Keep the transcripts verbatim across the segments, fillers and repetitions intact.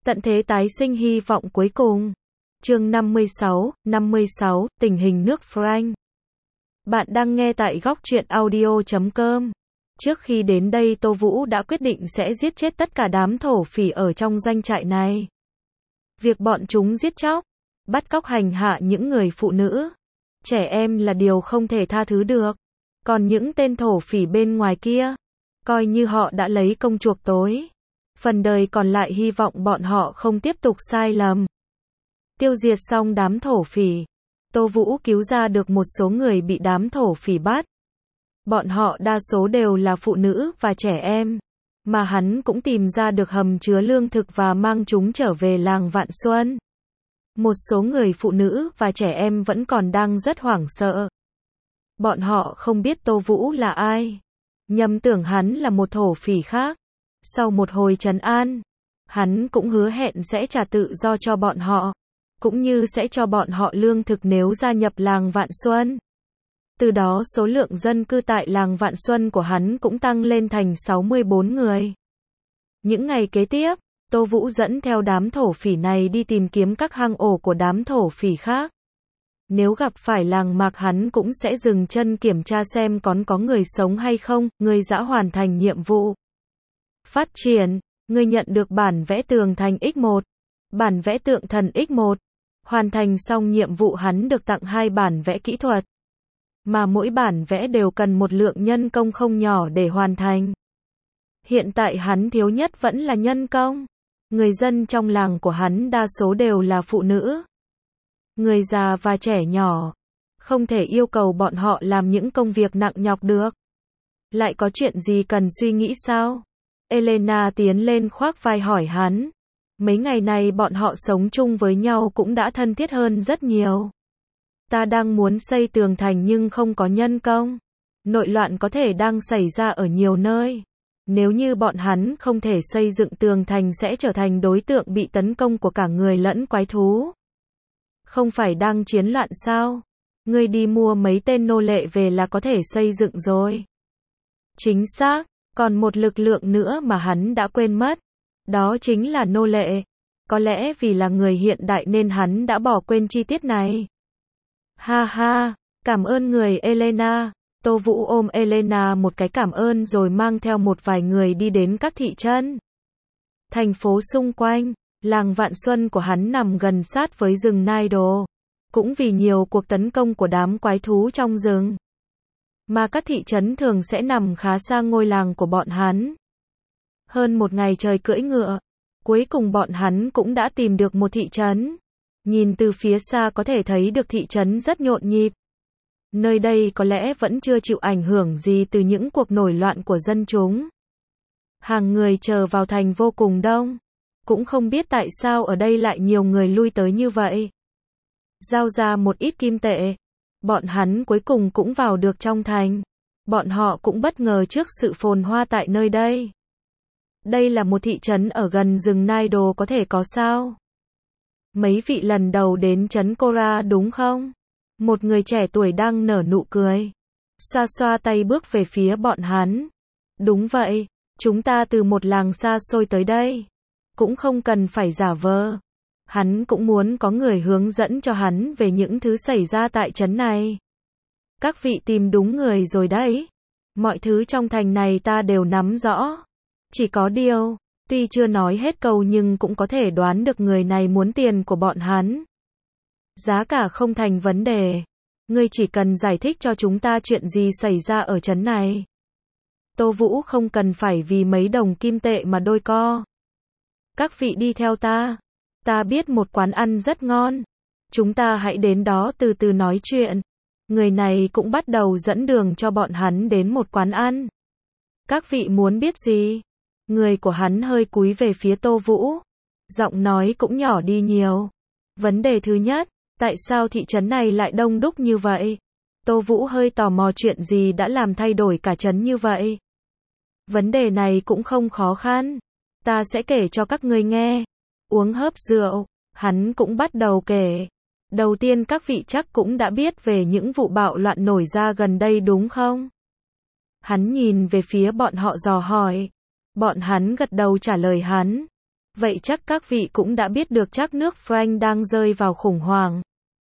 Tận thế tái sinh hy vọng cuối cùng. Chương năm mươi sáu, năm mươi sáu, tình hình nước Frank. Bạn đang nghe tại góc truyện audio chấm com. Trước khi đến đây Tô Vũ đã quyết định sẽ giết chết tất cả đám thổ phỉ ở trong doanh trại này. Việc bọn chúng giết chóc, bắt cóc hành hạ những người phụ nữ, trẻ em là điều không thể tha thứ được. Còn những tên thổ phỉ bên ngoài kia, coi như họ đã lấy công chuộc tối. Phần đời còn lại hy vọng bọn họ không tiếp tục sai lầm. Tiêu diệt xong đám thổ phỉ, Tô Vũ cứu ra được một số người bị đám thổ phỉ bắt. Bọn họ đa số đều là phụ nữ và trẻ em, mà hắn cũng tìm ra được hầm chứa lương thực và mang chúng trở về làng Vạn Xuân. Một số người phụ nữ và trẻ em vẫn còn đang rất hoảng sợ. Bọn họ không biết Tô Vũ là ai, nhầm tưởng hắn là một thổ phỉ khác. Sau một hồi trấn an, hắn cũng hứa hẹn sẽ trả tự do cho bọn họ, cũng như sẽ cho bọn họ lương thực nếu gia nhập làng Vạn Xuân. Từ đó số lượng dân cư tại làng Vạn Xuân của hắn cũng tăng lên thành sáu mươi bốn người. Những ngày kế tiếp, Tô Vũ dẫn theo đám thổ phỉ này đi tìm kiếm các hang ổ của đám thổ phỉ khác. Nếu gặp phải làng mạc hắn cũng sẽ dừng chân kiểm tra xem còn có người sống hay không. Người đã hoàn thành nhiệm vụ. Phát triển, người nhận được bản vẽ tường thành x một, bản vẽ tượng thần x một. Hoàn thành xong nhiệm vụ hắn được tặng hai bản vẽ kỹ thuật. Mà mỗi bản vẽ đều cần một lượng nhân công không nhỏ để hoàn thành. Hiện tại hắn thiếu nhất vẫn là nhân công. Người dân trong làng của hắn đa số đều là phụ nữ, người già và trẻ nhỏ. Không thể yêu cầu bọn họ làm những công việc nặng nhọc được. Lại có chuyện gì cần suy nghĩ sao? Elena tiến lên khoác vai hỏi hắn. Mấy ngày này bọn họ sống chung với nhau cũng đã thân thiết hơn rất nhiều. Ta đang muốn xây tường thành nhưng không có nhân công. Nội loạn có thể đang xảy ra ở nhiều nơi. Nếu như bọn hắn không thể xây dựng tường thành sẽ trở thành đối tượng bị tấn công của cả người lẫn quái thú. Không phải đang chiến loạn sao? Ngươi đi mua mấy tên nô lệ về là có thể xây dựng rồi. Chính xác, còn một lực lượng nữa mà hắn đã quên mất. Đó chính là nô lệ. Có lẽ vì là người hiện đại nên hắn đã bỏ quên chi tiết này. Ha ha, cảm ơn người Elena. Tô Vũ ôm Elena một cái cảm ơn rồi mang theo một vài người đi đến các thị trấn, thành phố xung quanh. Làng Vạn Xuân của hắn nằm gần sát với rừng Naido, cũng vì nhiều cuộc tấn công của đám quái thú trong rừng, mà các thị trấn thường sẽ nằm khá xa ngôi làng của bọn hắn. Hơn một ngày trời cưỡi ngựa, cuối cùng bọn hắn cũng đã tìm được một thị trấn. Nhìn từ phía xa có thể thấy được thị trấn rất nhộn nhịp. Nơi đây có lẽ vẫn chưa chịu ảnh hưởng gì từ những cuộc nổi loạn của dân chúng. Hàng người chờ vào thành vô cùng đông. Cũng không biết tại sao ở đây lại nhiều người lui tới như vậy. Giao ra một ít kim tệ. Bọn hắn cuối cùng cũng vào được trong thành. Bọn họ cũng bất ngờ trước sự phồn hoa tại nơi đây. Đây là một thị trấn ở gần rừng Naido có thể có sao? Mấy vị lần đầu đến trấn Cora đúng không? Một người trẻ tuổi đang nở nụ cười. Xoa xoa tay bước về phía bọn hắn. Đúng vậy, chúng ta từ một làng xa xôi tới đây. Cũng không cần phải giả vờ. Hắn cũng muốn có người hướng dẫn cho hắn về những thứ xảy ra tại trấn này. Các vị tìm đúng người rồi đấy. Mọi thứ trong thành này ta đều nắm rõ. Chỉ có điều, tuy chưa nói hết câu nhưng cũng có thể đoán được người này muốn tiền của bọn hắn. Giá cả không thành vấn đề. Ngươi chỉ cần giải thích cho chúng ta chuyện gì xảy ra ở trấn này. Tô Vũ không cần phải vì mấy đồng kim tệ mà đôi co. Các vị đi theo ta. Ta biết một quán ăn rất ngon. Chúng ta hãy đến đó từ từ nói chuyện. Người này cũng bắt đầu dẫn đường cho bọn hắn đến một quán ăn. Các vị muốn biết gì? Người của hắn hơi cúi về phía Tô Vũ. Giọng nói cũng nhỏ đi nhiều. Vấn đề thứ nhất, tại sao thị trấn này lại đông đúc như vậy? Tô Vũ hơi tò mò chuyện gì đã làm thay đổi cả trấn như vậy. Vấn đề này cũng không khó khăn. Ta sẽ kể cho các ngươi nghe. Uống hớp rượu, hắn cũng bắt đầu kể. Đầu tiên các vị chắc cũng đã biết về những vụ bạo loạn nổi ra gần đây đúng không? Hắn nhìn về phía bọn họ dò hỏi. Bọn hắn gật đầu trả lời hắn. Vậy chắc các vị cũng đã biết được chắc nước Frank đang rơi vào khủng hoảng.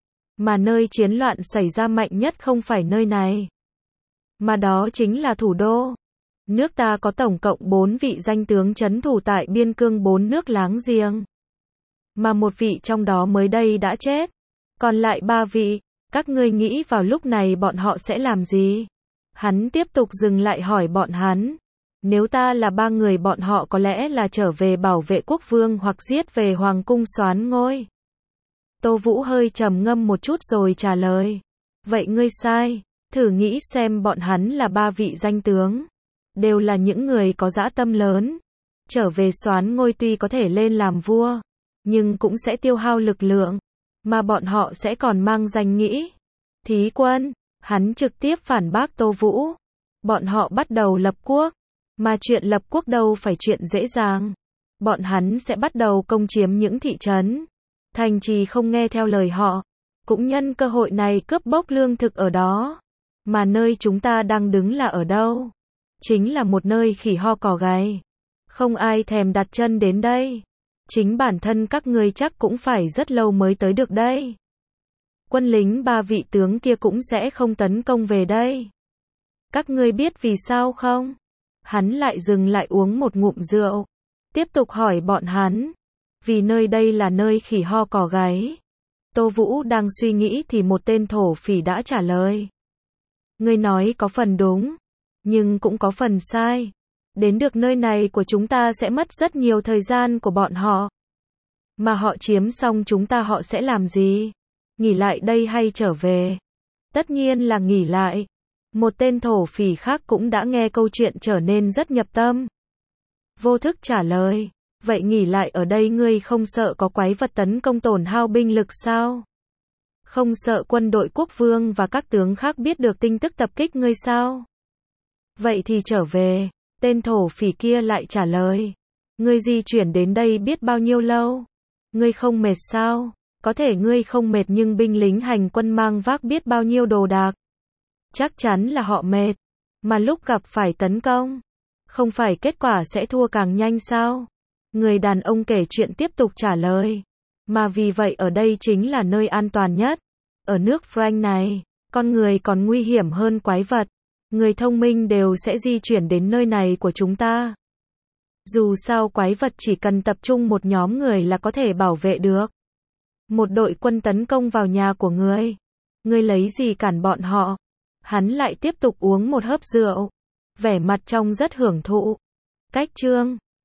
Mà nơi chiến loạn xảy ra mạnh nhất không phải nơi này, mà đó chính là thủ đô. Nước ta có tổng cộng bốn vị danh tướng trấn thủ tại biên cương bốn nước láng giềng. Mà một vị trong đó mới đây đã chết. Còn lại ba vị, các ngươi nghĩ vào lúc này bọn họ sẽ làm gì? Hắn tiếp tục dừng lại hỏi bọn hắn. Nếu ta là ba người bọn họ có lẽ là trở về bảo vệ quốc vương hoặc giết về hoàng cung soán ngôi. Tô Vũ hơi trầm ngâm một chút rồi trả lời. Vậy ngươi sai, thử nghĩ xem bọn hắn là ba vị danh tướng. Đều là những người có dã tâm lớn. Trở về soán ngôi tuy có thể lên làm vua, nhưng cũng sẽ tiêu hao lực lượng. Mà bọn họ sẽ còn mang danh nghĩa Thí quân. Hắn trực tiếp phản bác Tô Vũ. Bọn họ bắt đầu lập quốc. Mà chuyện lập quốc đâu phải chuyện dễ dàng. Bọn hắn sẽ bắt đầu công chiếm những thị trấn, thành trì không nghe theo lời họ. Cũng nhân cơ hội này cướp bóc lương thực ở đó. Mà nơi chúng ta đang đứng là ở đâu? Chính là một nơi khỉ ho cò gáy. Không ai thèm đặt chân đến đây. Chính bản thân các ngươi chắc cũng phải rất lâu mới tới được đây. Quân lính ba vị tướng kia cũng sẽ không tấn công về đây. Các ngươi biết vì sao không? Hắn lại dừng lại uống một ngụm rượu. Tiếp tục hỏi bọn hắn. Vì nơi đây là nơi khỉ ho cò gáy. Tô Vũ đang suy nghĩ thì một tên thổ phỉ đã trả lời. Ngươi nói có phần đúng, nhưng cũng có phần sai. Đến được nơi này của chúng ta sẽ mất rất nhiều thời gian của bọn họ. Mà họ chiếm xong chúng ta họ sẽ làm gì? Nghỉ lại đây hay trở về? Tất nhiên là nghỉ lại. Một tên thổ phỉ khác cũng đã nghe câu chuyện trở nên rất nhập tâm. Vô thức trả lời. Vậy nghỉ lại ở đây ngươi không sợ có quái vật tấn công tổn hao binh lực sao? Không sợ quân đội quốc vương và các tướng khác biết được tin tức tập kích ngươi sao? Vậy thì trở về. Tên thổ phỉ kia lại trả lời. Ngươi di chuyển đến đây biết bao nhiêu lâu? Ngươi không mệt sao? Có thể ngươi không mệt nhưng binh lính hành quân mang vác biết bao nhiêu đồ đạc. Chắc chắn là họ mệt. Mà lúc gặp phải tấn công, không phải kết quả sẽ thua càng nhanh sao? Người đàn ông kể chuyện tiếp tục trả lời. Mà vì vậy ở đây chính là nơi an toàn nhất. Ở nước Frank này, con người còn nguy hiểm hơn quái vật. Người thông minh đều sẽ di chuyển đến nơi này của chúng ta. Dù sao quái vật chỉ cần tập trung một nhóm người là có thể bảo vệ được. Một đội quân tấn công vào nhà của ngươi. Ngươi lấy gì cản bọn họ? Hắn lại tiếp tục uống một hớp rượu. Vẻ mặt trông rất hưởng thụ. Cách chương